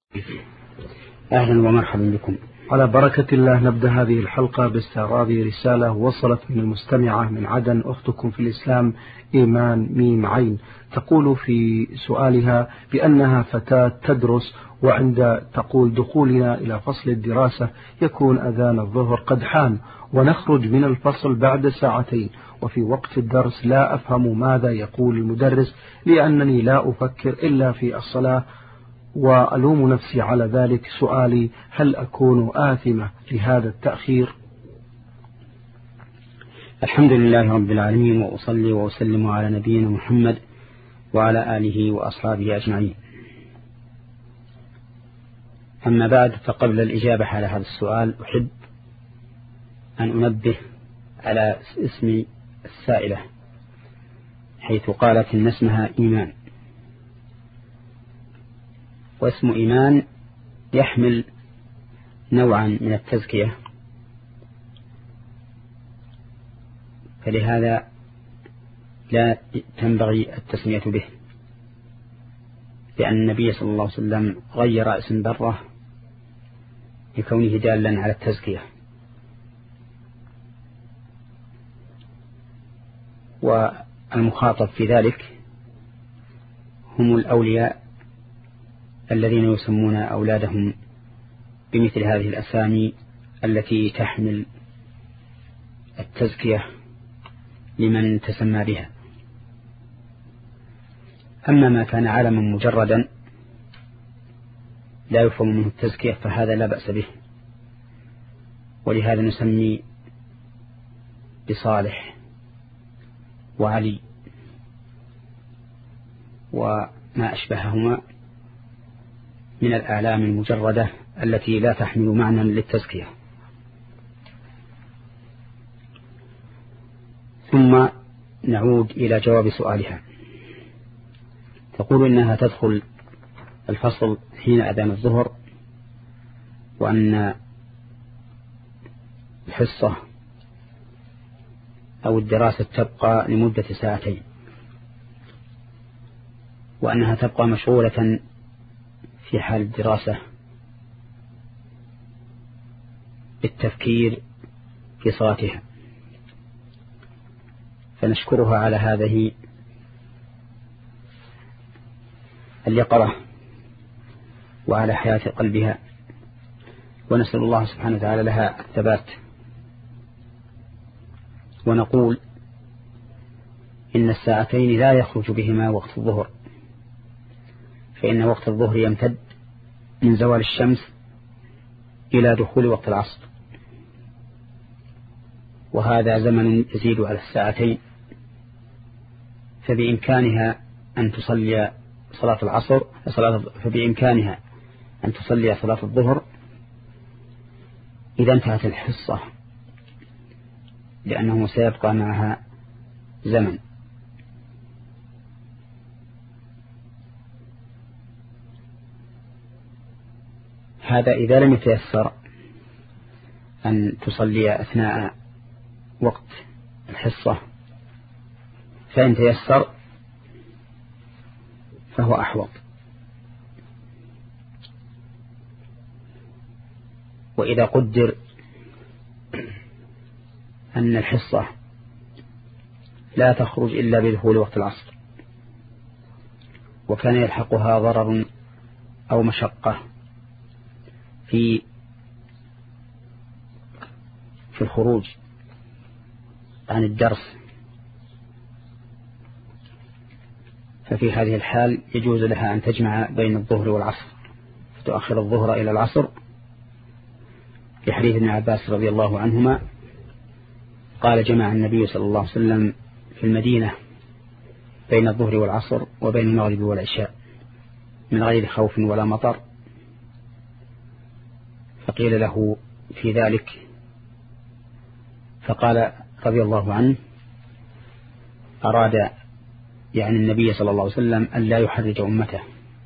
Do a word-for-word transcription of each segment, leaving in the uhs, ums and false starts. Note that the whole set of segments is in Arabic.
أهلا ومرحبا بكم. على بركة الله نبدأ هذه الحلقة باستعراض رسالة وصلت من المستمعة من عدن، أختكم في الإسلام إيمان ميم عين، تقول في سؤالها بأنها فتاة تدرس، وعند تقول دخولنا إلى فصل الدراسة يكون أذان الظهر قد حان، ونخرج من الفصل بعد ساعتين، وفي وقت الدرس لا أفهم ماذا يقول المدرس لأنني لا أفكر إلا في الصلاة وألوم نفسي على ذلك. سؤالي: هل أكون آثمة لهذا التأخير؟ الحمد لله رب العالمين، وأصلي وأسلم على نبينا محمد وعلى آله وأصحابه أجمعين. أما بعد، فقبل الإجابة على هذا السؤال أحب أن أنبه على اسم السائلة، حيث قالت إن اسمها إيمان، واسم إيمان يحمل نوعا من التزكية، فلهذا لا تنبغي التسمية به، لأن النبي صلى الله عليه وسلم غير اسم برة لكونه دالا على التزكية. والمخاطب في ذلك هم الأولياء الذين يسمون أولادهم بمثل هذه الأسامي التي تحمل التزكية لمن تسمى بها. أما ما كان علما مجردا لا يفهم منه التزكية فهذا لا بأس به، ولهذا نسمي بصالح وعلي وما أشبههما من الأعلام المجردة التي لا تحمل معنى للتزكية. ثم نعود إلى جواب سؤالها. تقول إنها تدخل الفصل حين أذان الظهر، وأن الحصة أو الدراسة تبقى لمدة ساعتين، وأنها تبقى مشغولة في حال الدراسة بالتفكير في صلاتها، فنشكرها على هذه اليقظة وعلى حياة قلبها، ونسأل الله سبحانه وتعالى لها الثبات. ونقول إن الساعتين لا يخرج بهما وقت الظهر، فإن وقت الظهر يمتد من زوال الشمس إلى دخول وقت العصر، وهذا زمن يزيد على الساعتين، فبإمكانها أن تصلي صلاة العصر فبإمكانها أن تصلي صلاة الظهر إذا انتهت الحصة، لأنه سيبقى معها زمن. هذا إذا لم يتيسر أن تصلي أثناء وقت الحصة، فإن تيسر فهو أحوط. وإذا قدر أن الحصة لا تخرج إلا بدخول وقت العصر، وكان يلحقها ضرر أو مشقة في في الخروج عن الدرس، ففي هذه الحال يجوز لها أن تجمع بين الظهر والعصر، فتؤخر الظهر إلى العصر، في حديث ابن عباس رضي الله عنهما قال: جمع النبي صلى الله عليه وسلم في المدينة بين الظهر والعصر وبين المغرب والعشاء من غير خوف ولا مطر. فقيل له في ذلك فقال رضي الله عنه: أراد يعني النبي صلى الله عليه وسلم أن لا يحرج أمته.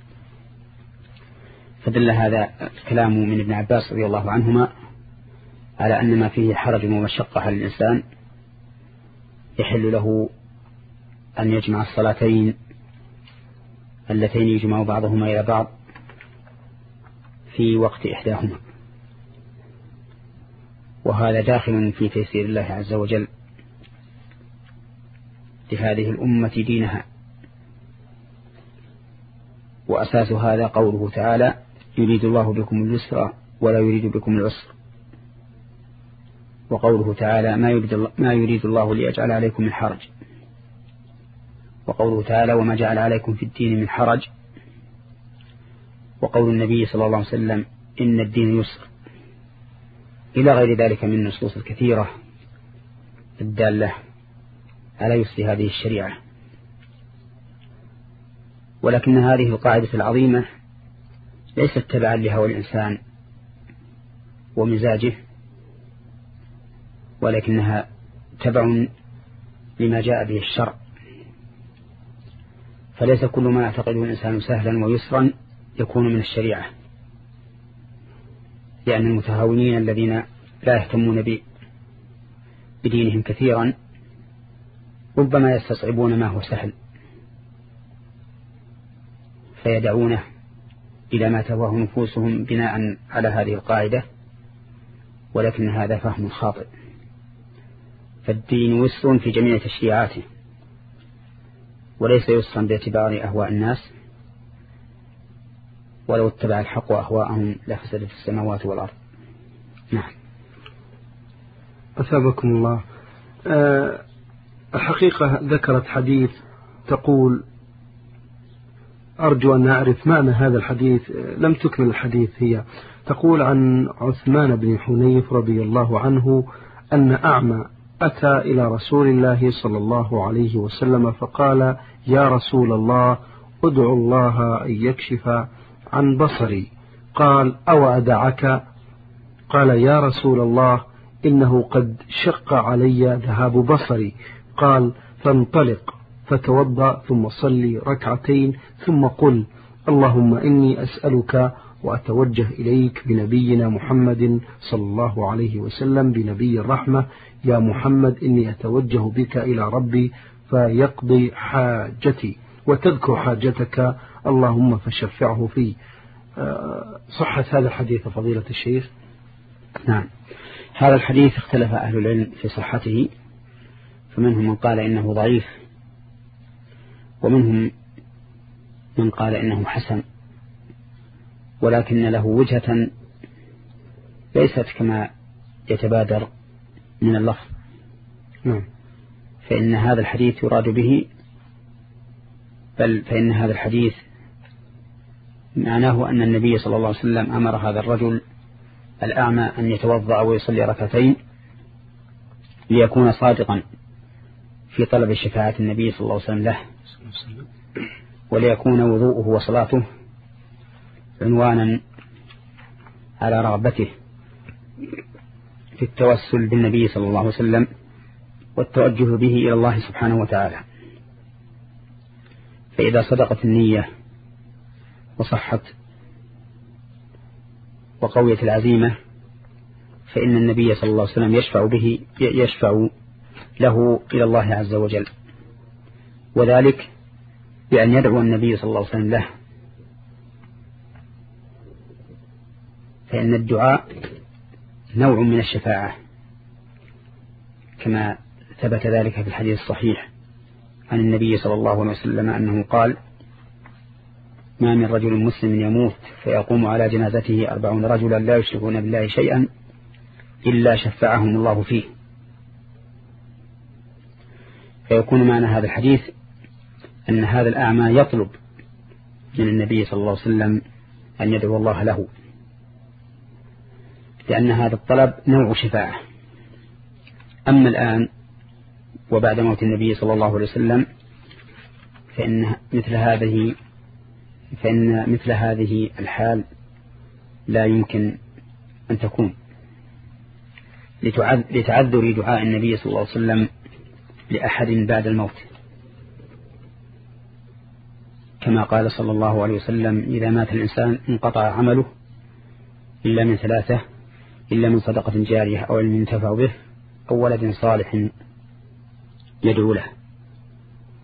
فدل هذا الكلام من ابن عباس رضي الله عنهما على أن ما فيه حرج ومشقة على الإنسان يحل له أن يجمع الصلاتين اللتين يجمع بعضهما إلى بعض في وقت إحداهما، وهذا داخل في تيسير الله عز وجل لهذه الأمة دينها. وأساس هذا قوله تعالى: يريد الله بكم اليسر ولا يريد بكم العسر. وقوله تعالى: ما يريد الله, ما يريد الله ليجعل عليكم من حرج. وقوله تعالى: وما جعل عليكم في الدين من حرج. وقول النبي صلى الله عليه وسلم: إن الدين يسر، إلى غير ذلك من النصوص الكثيرة الدالة على يسر هذه الشريعة. ولكن هذه القاعدة العظيمة ليست تبعا لهوى الإنسان ومزاجه، ولكنها تبع لما جاء به الشرع. فليس كل ما يعتقده الإنسان سهلا ويسرا يكون من الشريعة، لأن المتهاونين الذين لا يهتمون بدينهم كثيرا ربما يستصعبون ما هو سهل فيدعونه إلى ما تهواه نفوسهم بناء على هذه القاعدة، ولكن هذا فهم خاطئ. فالدين يسر في جميع تشريعاته، وليس يسرا باعتبار أهواء الناس، ولو اتبع الحق أهواءهم لفسدت السماوات والأرض. نعم. أثابكم الله. أه الحقيقة ذكرت حديث تقول: أرجو أن أعرف معنى هذا الحديث. لم تكمل الحديث. هي تقول عن عثمان بن حنيف رضي الله عنه أن أعمى أتى إلى رسول الله صلى الله عليه وسلم فقال: يا رسول الله، ادعو الله أن يكشف عن بصري. قال: أو أدعك؟ قال: يا رسول الله، إنه قد شق علي ذهاب بصري. قال: فانطلق فتوضأ ثم صلي ركعتين ثم قل: اللهم إني أسألك وأتوجه إليك بنبينا محمد صلى الله عليه وسلم بنبي الرحمة، يا محمد إني أتوجه بك إلى ربي فيقضي حاجتي، وتذكر حاجتك اللهم فشفعه في. صحة هذا الحديث فضيلة الشيخ؟ نعم، هذا الحديث اختلف أهل العلم في صحته، فمنهم من قال إنه ضعيف، ومنهم من قال إنه حسن، ولكن له وجهة ليست كما يتبادر من اللفظ. نعم. فإن هذا الحديث يراد به، بل فإن هذا الحديث معناه أن النبي صلى الله عليه وسلم أمر هذا الرجل الأعمى أن يتوضأ ويصلي ركعتين ليكون صادقا في طلب شفاعة النبي صلى الله عليه وسلم له، وليكون وضوءه وصلاته عنوانا على رغبته في التوسل بالنبي صلى الله عليه وسلم والتوجه به إلى الله سبحانه وتعالى. فإذا صدقت النية وصحت وقوية العزيمة، فإن النبي صلى الله عليه وسلم يشفع به يشفع له إلى الله عز وجل، وذلك بأن يدعو النبي صلى الله عليه وسلم له. فإن الدعاء نوع من الشفاعة، كما ثبت ذلك في الحديث الصحيح عن النبي صلى الله عليه وسلم أنه قال: ما من رجل مسلم يموت فيقوم على جنازته أربعون رجلا لا يشركون بالله شيئا إلا شفعهم الله فيه. فيكون معنى هذا الحديث أن هذا الأعمى يطلب من النبي صلى الله عليه وسلم أن يدعو الله له، لأن هذا الطلب نوع شفاعة. أما الآن وبعد موت النبي صلى الله عليه وسلم فإن مثل هذه فإن مثل هذه الحال لا يمكن أن تكون، لتعذر دعاء النبي صلى الله عليه وسلم لأحد بعد الموت، كما قال صلى الله عليه وسلم: إذا مات الإنسان انقطع عمله إلا من ثلاثة، إلا من صدقة جارية أو علم ينتفع به أو ولد صالح يدعو له.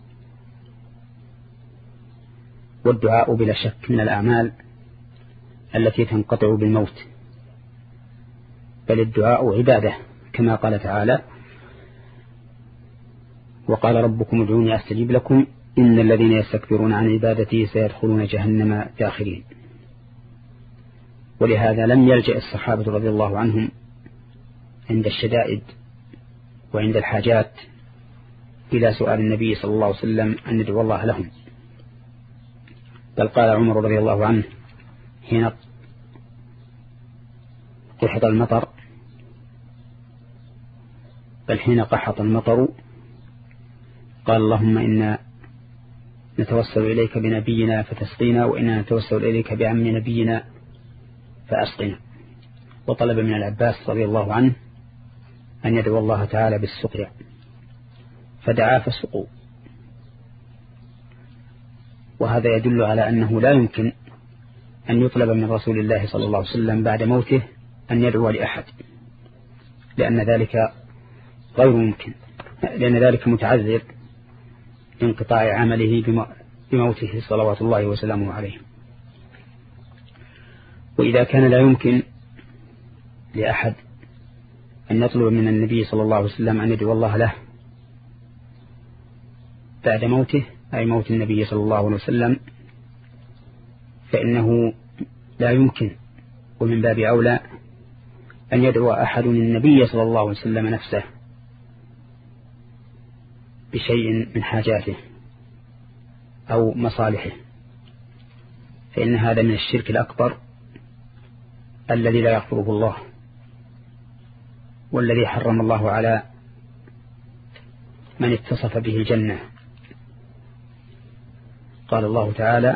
والدعاء بلا شك من الأعمال التي تنقطع بالموت، بل الدعاء عبادة كما قال تعالى: وقال ربكم ادعوني أستجيب لكم إن الذين يستكبرون عن عبادتي سيدخلون جهنم داخرين. ولهذا لم يلجأ الصحابة رضي الله عنهم عند الشدائد وعند الحاجات إلى سؤال النبي صلى الله عليه وسلم أن ندعو الله لهم، بل قال عمر رضي الله عنه حين قحط المطر بل حين قحط المطر قال: اللهم إنا نتوسل إليك بنبينا فتسقينا، وإنا نتوسل إليك بعم نبينا فأسقنا. وطلب من العباس رضي الله عنه أن يدعو الله تعالى بالسقيا، فدعا فسقوا. وهذا يدل على أنه لا يمكن أن يطلب من رسول الله صلى الله عليه وسلم بعد موته أن يدعو لأحد، لأن ذلك غير ممكن، لأن ذلك متعذر انقطاع عمله بموته صلوات الله وسلامه عليه. وإذا كان لا يمكن لأحد أن يطلب من النبي صلى الله عليه وسلم أن يدعو الله له بعد موته، أي موت النبي صلى الله عليه وسلم، فإنه لا يمكن ومن باب أولى أن يدعو أحد النبي صلى الله عليه وسلم نفسه بشيء من حاجاته أو مصالحه، فإن هذا من الشرك الأكبر الذي لا يغفره الله، والذي حرم الله على من اتصف به الجنة. قال الله تعالى: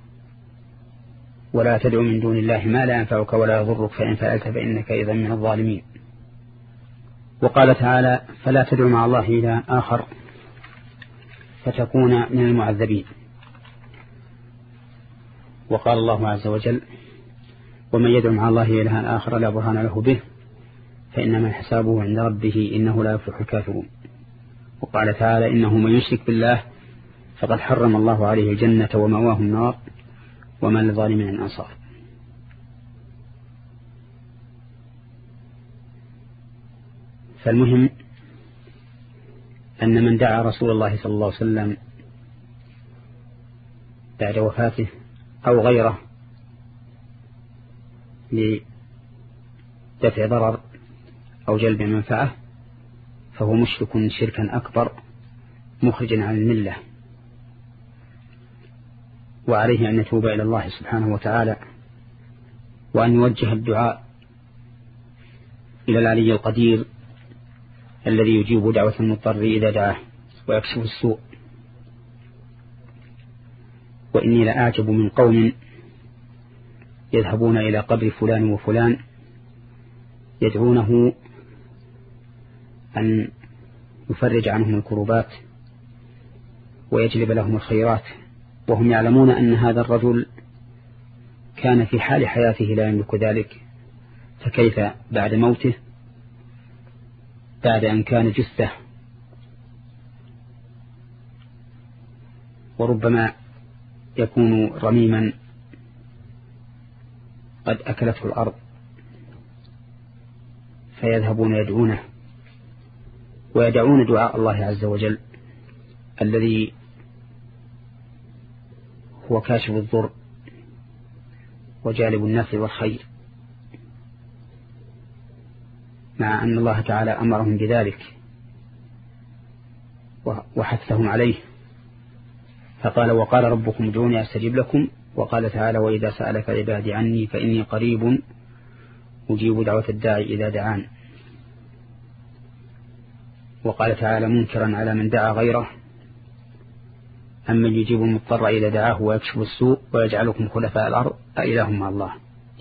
ولا تدع من دون الله ما لا ينفعك ولا يضرك فإن فعلت فإنك إذا من الظالمين. وقال تعالى: فلا تدع مع الله إلها آخر فتكون من المعذبين. وقال الله عز وجل: ومن يدع مع الله إلها آخر لا برهان له به فإنما حسابه عند ربه إنه لا يفلح الكافرون. وقال تعالى: إنه من يشرك بالله فقد حرم الله عليه الجنة ومأواه النار وما للظالمين من أنصار. فالمهم أن من دعا رسول الله صلى الله عليه وسلم بعد وفاته أو غيره لدفع ضرر أو جلب منفعة فهو مشرك شركا أكبر مخرجا عن الملة، وعليه أن يتوب إلى الله سبحانه وتعالى، وأن يوجه الدعاء إلى العلي القدير الذي يجيب دعوة المضطر إذا دعاه ويكشف السوء. وإني لأعجب من قوم يذهبون إلى قبر فلان وفلان يدعونه أن يفرج عنهم الكروبات ويجلب لهم الخيرات، وهم يعلمون أن هذا الرجل كان في حال حياته لا يملك ذلك، فكيف بعد موته بعد أن كان جثة وربما يكون رميما قد أكلته الأرض، فيذهبون يدعونه ويدعون دعاء الله عز وجل الذي هو كاشف الضر وجالب النفع والخير، مع أن الله تعالى أمرهم بذلك وحثهم عليه، فقال: وقال ربكم ادعوني أستجيب لكم. وقال تعالى: وإذا سألك عبادي عني فإني قريب أجيب دعوة الداعي إذا دعان. وقال تعالى منكرا على من دعا غيره: أمن يجيب المضطر إذا دعاه ويكشف السوء ويجعلكم خلفاء الأرض أإله مع الله.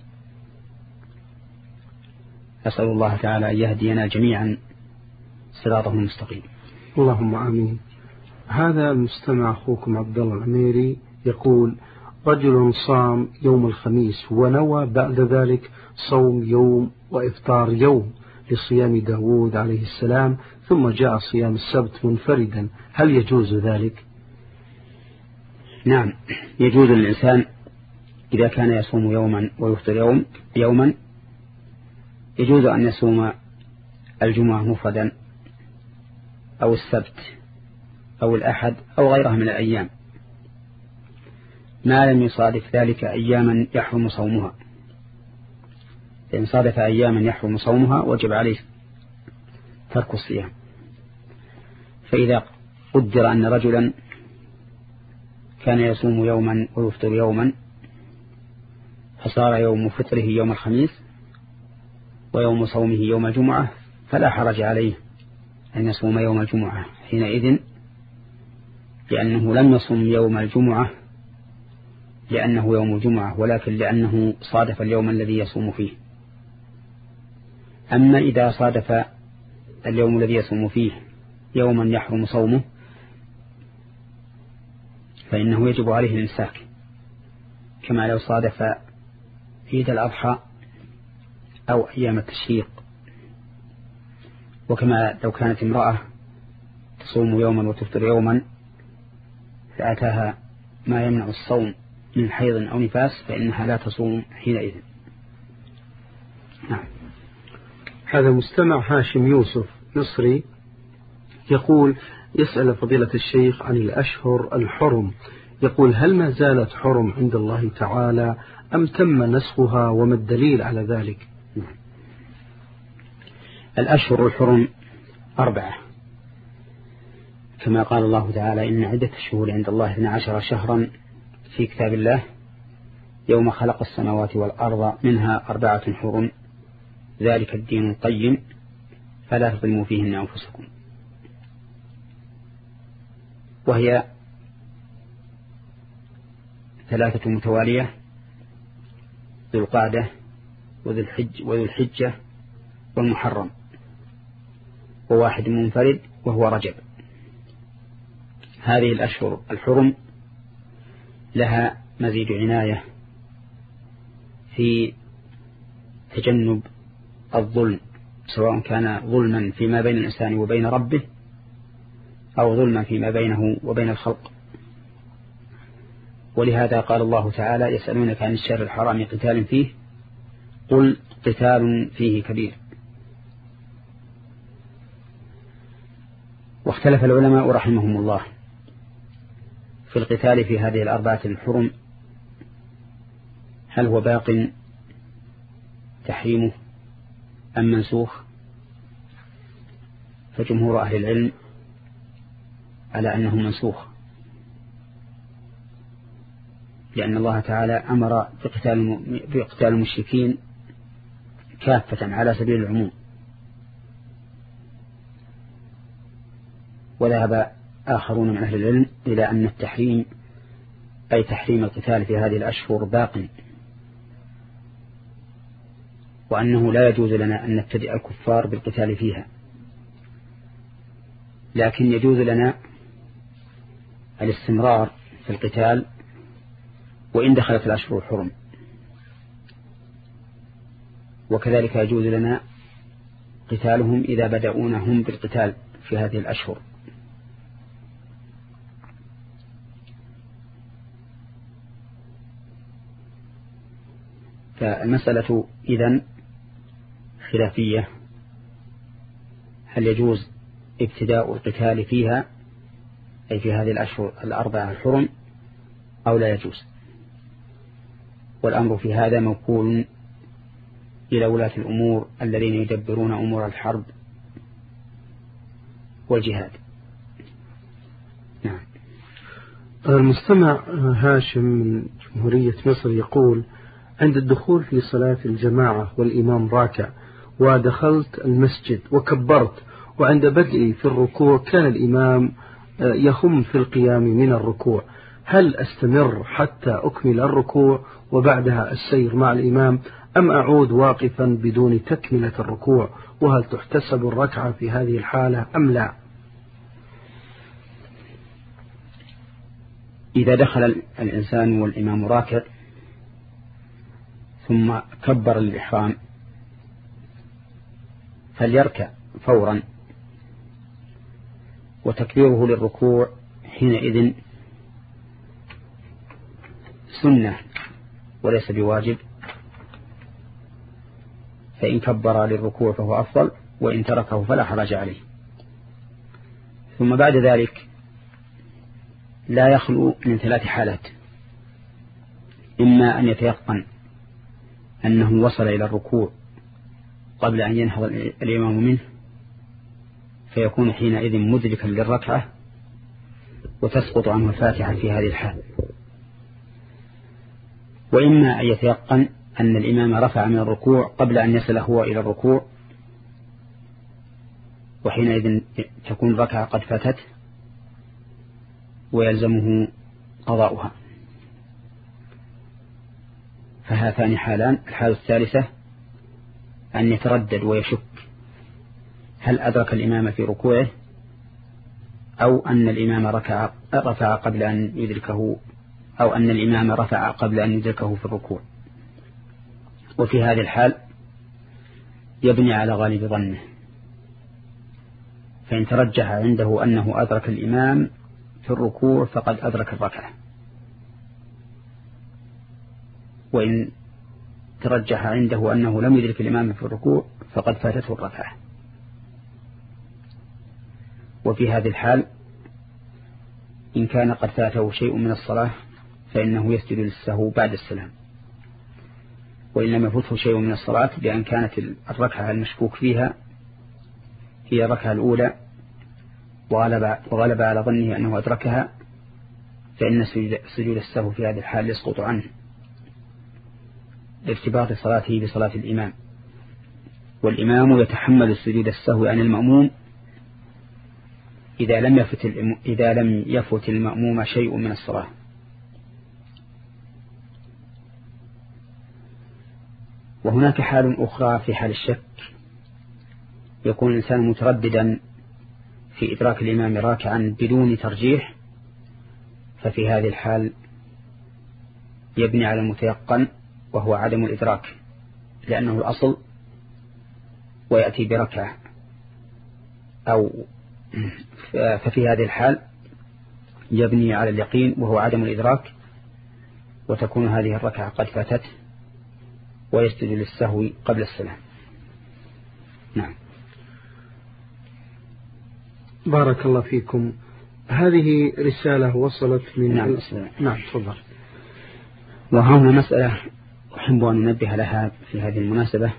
أسأل الله تعالى أن يهدينا جميعا صراطه المستقيم. اللهم آمين. هذا المستمع أخوكم عبد الله العميري يقول: رجل صام يوم الخميس ونوى بعد ذلك صوم يوم وإفطار يوم لصيام داود عليه السلام، ثم جاء صيام السبت منفردا، هل يجوز ذلك؟ نعم، يجوز للإنسان إذا كان يصوم يوما ويفطر يوم يوما يجوز أن يصوم الجمعة مفردا أو السبت أو الأحد أو غيرها من الأيام ما لم يصادف ذلك أياما يحرم صومها. فإن صادف أياما يحرم صومها وجب عليه ترك الصيام. فإذا قدر أن رجلا كان يصوم يوما ويفطر يوما فصار يوم فطره يوم الخميس ويوم صومه يوم الجمعة فلا حرج عليه أن يصوم يوم الجمعة حينئذ، لأنه لم يصوم يوم الجمعة لأنه يوم الجمعة ولكن لأنه صادف اليوم الذي يصوم فيه. أما إذا صادف اليوم الذي يصوم فيه يوما يحرم صومه فإنه يجب عليه الإمساك، كما لو صادف عيد الأضحى أو أيام التشريق، وكما لو كانت امرأة تصوم يوما وتفطر يوما فأتاها ما يمنع الصوم من حيض أو نفاس فإنها لا تصوم حينئذ. نعم. هذا مستمع هاشم يوسف مصري يقول يسأل فضيلة الشيخ عن الأشهر الحرم، يقول هل ما زالت حرم عند الله تعالى أم تم نسخها وما الدليل على ذلك؟ نعم. الأشهر الحرم أربعة كما قال الله تعالى إن عدة الشهور عند الله اثنا عشر شهرا في كتاب الله يوم خلق السماوات والأرض منها أربعة حرم ذلك الدين القيم فلا تظلموا فيهن أنفسكم. وهي ثلاثة متوالية ذو القعدة وذو الحج وذو الحجة والمحرم، وواحد منفرد وهو رجب. هذه الأشهر الحرم لها مزيد عناية في تجنب الظلم، سواء كان ظلما فيما بين الإنسان وبين ربه أو ظلما فيما بينه وبين الخلق. ولهذا قال الله تعالى يسألونك عن الشهر الحرام قتال فيه قل قتال فيه كبير. واختلف العلماء رحمهم الله في القتال في هذه الأربعة الحرم، هل هو باق تحريمه أم منسوخ؟ فجمهور أهل العلم على أنه منسوخ، لأن الله تعالى أمر بقتال المشركين كافة على سبيل العموم. وذهب آخرون من أهل العلم إلى أن التحريم أي تحريم القتال في هذه الأشهر باق، وأنه لا يجوز لنا أن نبتدئ الكفار بالقتال فيها، لكن يجوز لنا الاستمرار في القتال وإن دخلت الأشهر الحرم، وكذلك يجوز لنا قتالهم إذا بدأونا هم بالقتال في هذه الأشهر. فالمسألة إذن خلافية، هل يجوز ابتداء القتال فيها أي في هذه الأشهر الأربعة الحرم أو لا يجوز؟ والأمر في هذا موكول إلى ولاة الأمور الذين يدبرون أمور الحرب والجهاد. نعم. المستمع هاشم من جمهورية مصر يقول عند الدخول في صلاة الجماعة والإمام راكع ودخلت المسجد وكبرت، وعند بدئي في الركوع كان الإمام يهم في القيام من الركوع، هل أستمر حتى أكمل الركوع وبعدها السير مع الإمام أم أعود واقفا بدون تكملة الركوع؟ وهل تحتسب الركعة في هذه الحالة أم لا؟ إذا دخل الإنسان والإمام راكع ثم كبر الإحرام فليركع فورا، وتكبيره للركوع حينئذ سنة وليس بواجب، فإن كبر للركوع فهو أفضل، وإن تركه فلا حرج عليه. ثم بعد ذلك لا يخلو من ثلاث حالات: إما أن يتيقن أنه وصل إلى الركوع قبل أن ينهض الإمام منه فيكون حينئذ مدركا للركعة وتسقط عنه الفاتحة في هذه الحال، وإما أن يتيقن أن الإمام رفع من الركوع قبل أن يصل هو إلى الركوع، وحينئذ تكون الركعة قد فاتت ويلزمه قضاؤها. فهاتان حالان. الحالة الثالثة أن يتردد ويشك هل أدرك الإمام في ركوعه أو أن الإمام ركع رفع قبل أن يدركه أو أن الإمام رفع قبل أن يدركه في الركوع. وفي هذه الحال يبني على غالب ظنه، فإن ترجح عنده أنه أدرك الإمام في الركوع فقد أدرك الركعة، وإن ترجح عنده أنه لم يدرك الإمام في الركوع فقد فاتته الركعة. وفي هذه الحال إن كان قد فاته شيء من الصلاة فإنه يسجد للسهو بعد السلام، وإن لم يفته شيء من الصلاة بأن كانت الركعة المشكوك فيها هي الركعة الأولى وغلب, وغلب على ظنه أنه أدركها، فإن سجود السهو في هذه الحال يسقط عنه لارتباط صلاته بصلاة الإمام، والإمام يتحمل السجود السهو عن المأموم إذا لم يفت إذا لم يفت المأموم شيء من الصلاة. وهناك حال أخرى في حال الشك، يكون الإنسان مترددا في إدراك الإمام راكعا بدون ترجيح، ففي هذه الحال يبني على المتيقن وهو عدم الإدراك لأنه الأصل، ويأتي بركعة أو ففي هذه الحال يبني على اليقين وهو عدم الإدراك، وتكون هذه الركعة قد فاتته ويسجد للسهو قبل السلام. نعم. بارك الله فيكم. هذه رسالة وصلت من نعم. نعم تفضل. وهنا مسألة أحب أن ننبه لها في هذه المناسبة،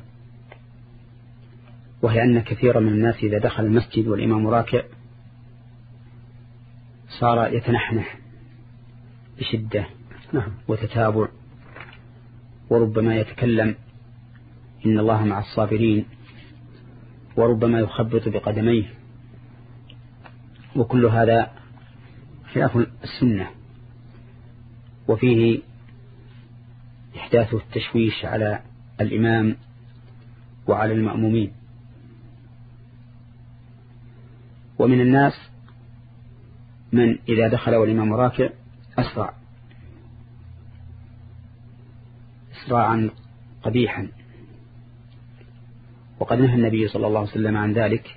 وهي أن كثيرا من الناس إذا دخل المسجد والإمام راكع صار يتنحنح بشدة نعم. وتتابع، وربما يتكلم إن الله مع الصابرين، وربما يخبط بقدميه، وكل هذا خلاف السنة، وفيه إحداث التشويش على الإمام وعلى المأمومين. ومن الناس من إذا دخل والإمام راكع أسرع إسراعا قبيحا، وقد نهى النبي صلى الله عليه وسلم عن ذلك،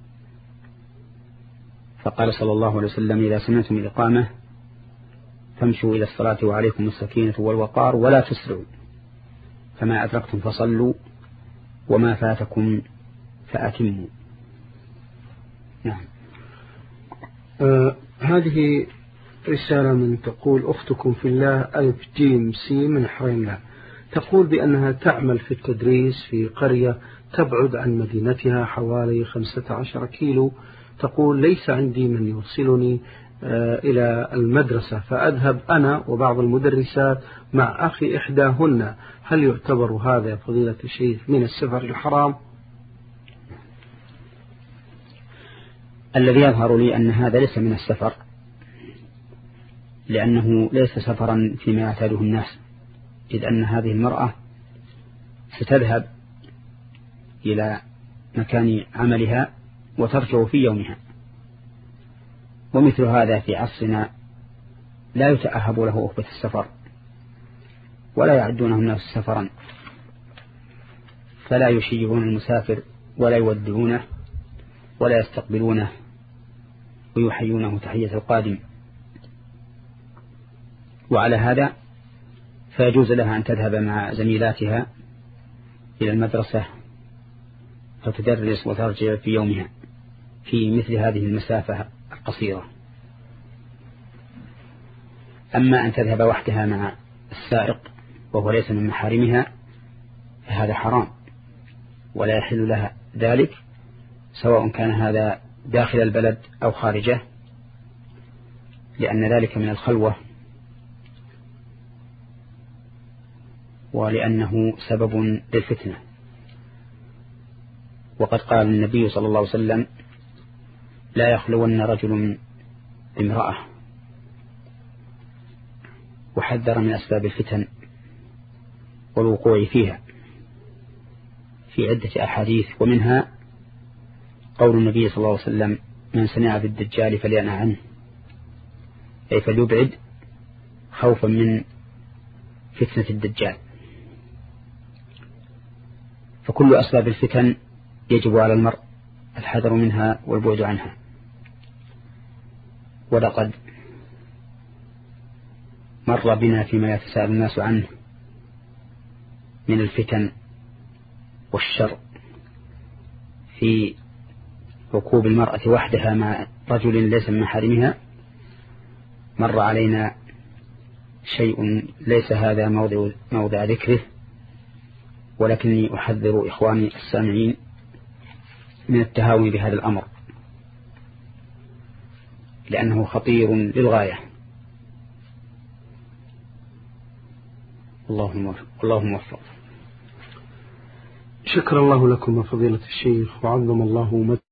فقال صلى الله عليه وسلم: إذا سمعتم الإقامة فامشوا إلى الصلاة وعليكم السكينة والوقار ولا تسرعوا، فما أدركتم فصلوا وما فاتكم فأتموا. نعم. آه هذه رسالة من تقول أختكم في الله ألف جيم سي من حريملة، تقول بأنها تعمل في التدريس في قرية تبعد عن مدينتها حوالي خمسة عشر كيلو. تقول: ليس عندي من يوصلني آه إلى المدرسة، فأذهب أنا وبعض المدرسات مع أخي إحداهن، هل يعتبر هذا يا فضيلة الشيخ من السفر الحرام؟ الذي يظهر لي أن هذا ليس من السفر، لأنه ليس سفرا فيما يعتاده الناس، إذ أن هذه المرأة ستذهب إلى مكان عملها وترجع في يومها، ومثل هذا في عصرنا لا يتأهب له أخبة السفر ولا يعدونه الناس سفرا، فلا يشيعون المسافر ولا يودعونه ولا يستقبلونه ويحيونه تحية القادم. وعلى هذا فيجوز لها أن تذهب مع زميلاتها إلى المدرسة فتدرس وترجع في يومها في مثل هذه المسافة القصيرة. أما أن تذهب وحدها مع السائق وهو ليس من محارمها فهذا حرام ولا يحل لها ذلك، سواء كان هذا داخل البلد أو خارجه، لأن ذلك من الخلوة ولأنه سبب للفتنة. وقد قال النبي صلى الله عليه وسلم: لا يخلون رجل امرأة، وحذر من أسباب الفتن والوقوع فيها في عدة أحاديث، ومنها قول النبي صلى الله عليه وسلم: من سمع بالدجال فلينأ عنه، أي فليبعد خوفا من فتنة الدجال. فكل أسباب الفتن يجب على المرء الحذر منها والبعد عنها. ولقد مر بنا فيما يتساءل الناس عنه من الفتن والشر في ركوب المرأة وحدها مع رجل ليس من محارمها. مر علينا شيء ليس هذا موضع, موضع ذكره، ولكني أحذر إخواني السامعين من التهاون بهذا الأمر لأنه خطير للغاية. اللهم اللهم وفق. شكر الله لكم فضيلة الشيخ وعظم الله